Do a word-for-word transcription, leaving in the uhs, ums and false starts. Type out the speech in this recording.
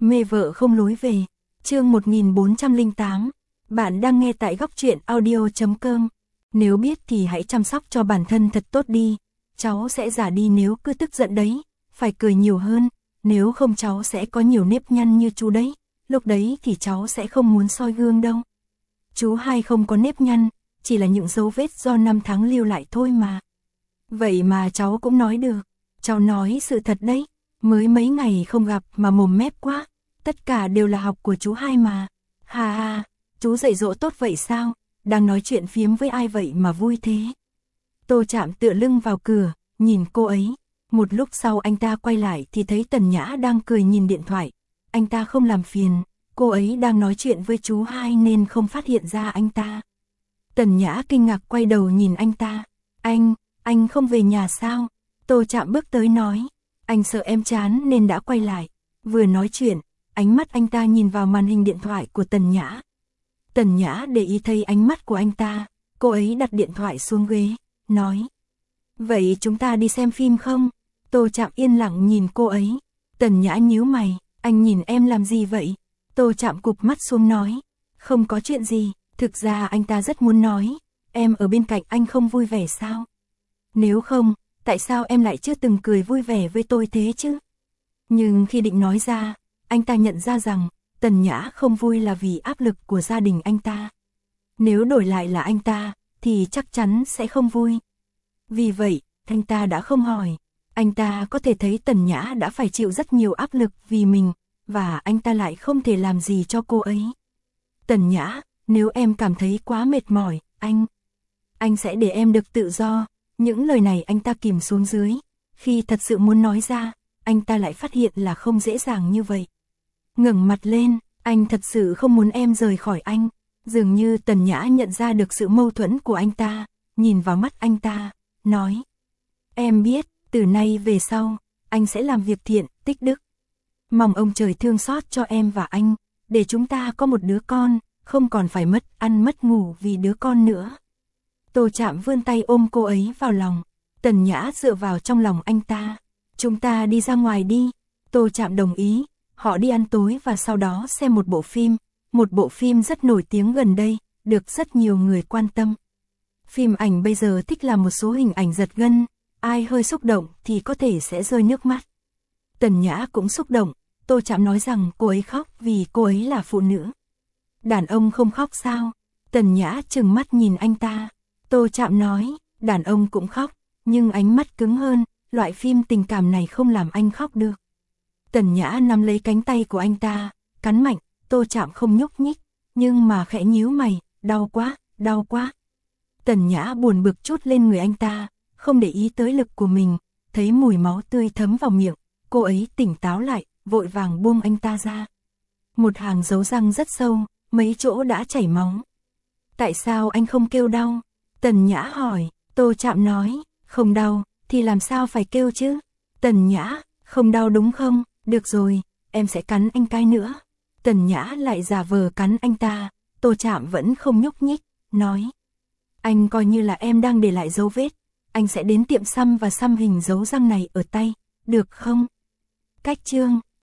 Mê vợ không lối về. Chương một nghìn bốn trăm lẻ tám. Bạn đang nghe tại góc truyện audio chấm com. Nếu biết thì hãy chăm sóc cho bản thân thật tốt đi. Cháu sẽ già đi nếu cứ tức giận đấy. Phải cười nhiều hơn. Nếu không cháu sẽ có nhiều nếp nhăn như chú đấy. Lúc đấy thì cháu sẽ không muốn soi gương đâu. Chú Hai không có nếp nhăn, chỉ là những dấu vết do năm tháng lưu lại thôi mà. Vậy mà cháu cũng nói được. Cháu nói sự thật đấy. Mới mấy ngày không gặp mà mồm mép quá. Tất cả đều là học của chú Hai mà. Hà hà, chú dạy dỗ tốt vậy sao? Đang nói chuyện phiếm với ai vậy mà vui thế? Tô Trạm tựa lưng vào cửa, nhìn cô ấy. Một lúc sau anh ta quay lại thì thấy Tần Nhã đang cười nhìn điện thoại. Anh ta không làm phiền, cô ấy đang nói chuyện với chú Hai nên không phát hiện ra anh ta. Tần Nhã kinh ngạc quay đầu nhìn anh ta. Anh, anh không về nhà sao? Tô Trạm bước tới nói. Anh sợ em chán nên đã quay lại. Vừa nói chuyện, ánh mắt anh ta nhìn vào màn hình điện thoại của Tần Nhã. Tần Nhã để ý thấy ánh mắt của anh ta, cô ấy đặt điện thoại xuống ghế, nói. Vậy chúng ta đi xem phim không? Tô Trạm yên lặng nhìn cô ấy. Tần Nhã nhíu mày, anh nhìn em làm gì vậy? Tô Trạm cụp mắt xuống nói. Không có chuyện gì, thực ra anh ta rất muốn nói. Em ở bên cạnh anh không vui vẻ sao? Nếu không, tại sao em lại chưa từng cười vui vẻ với tôi thế chứ? Nhưng khi định nói ra, anh ta nhận ra rằng, Tần Nhã không vui là vì áp lực của gia đình anh ta. Nếu đổi lại là anh ta, thì chắc chắn sẽ không vui. Vì vậy, anh ta đã không hỏi. Anh ta có thể thấy Tần Nhã đã phải chịu rất nhiều áp lực vì mình, và anh ta lại không thể làm gì cho cô ấy. Tần Nhã, nếu em cảm thấy quá mệt mỏi, anh... Anh sẽ để em được tự do. Những lời này anh ta kìm xuống dưới. Khi thật sự muốn nói ra, anh ta lại phát hiện là không dễ dàng như vậy. Ngẩng mặt lên, anh thật sự không muốn em rời khỏi anh. Dường như Tần Nhã nhận ra được sự mâu thuẫn của anh ta, nhìn vào mắt anh ta, nói. Em biết, từ nay về sau, anh sẽ làm việc thiện, tích đức. Mong ông trời thương xót cho em và anh, để chúng ta có một đứa con, không còn phải mất ăn mất ngủ vì đứa con nữa. Tô Trạm vươn tay ôm cô ấy vào lòng. Tần Nhã dựa vào trong lòng anh ta. Chúng ta đi ra ngoài đi. Tô Trạm đồng ý. Họ đi ăn tối và sau đó xem một bộ phim. Một bộ phim rất nổi tiếng gần đây, được rất nhiều người quan tâm. Phim ảnh bây giờ thích làm một số hình ảnh giật gân. Ai hơi xúc động thì có thể sẽ rơi nước mắt. Tần Nhã cũng xúc động. Tô Trạm nói rằng cô ấy khóc vì cô ấy là phụ nữ. Đàn ông không khóc sao? Tần Nhã trừng mắt nhìn anh ta. Tô Trạm nói, đàn ông cũng khóc, nhưng ánh mắt cứng hơn, loại phim tình cảm này không làm anh khóc được. Tần Nhã nắm lấy cánh tay của anh ta, cắn mạnh, Tô Trạm không nhúc nhích, nhưng mà khẽ nhíu mày, đau quá, đau quá. Tần Nhã buồn bực trút lên người anh ta, không để ý tới lực của mình, thấy mùi máu tươi thấm vào miệng, cô ấy tỉnh táo lại, vội vàng buông anh ta ra. Một hàng dấu răng rất sâu, mấy chỗ đã chảy máu. Tại sao anh không kêu đau? Tần Nhã hỏi. Tô Trạm nói, không đau, thì làm sao phải kêu chứ? Tần Nhã, không đau đúng không? Được rồi, em sẽ cắn anh cái nữa. Tần Nhã lại giả vờ cắn anh ta. Tô Trạm vẫn không nhúc nhích, nói. Anh coi như là em đang để lại dấu vết. Anh sẽ đến tiệm xăm và xăm hình dấu răng này ở tay, được không? Cách chương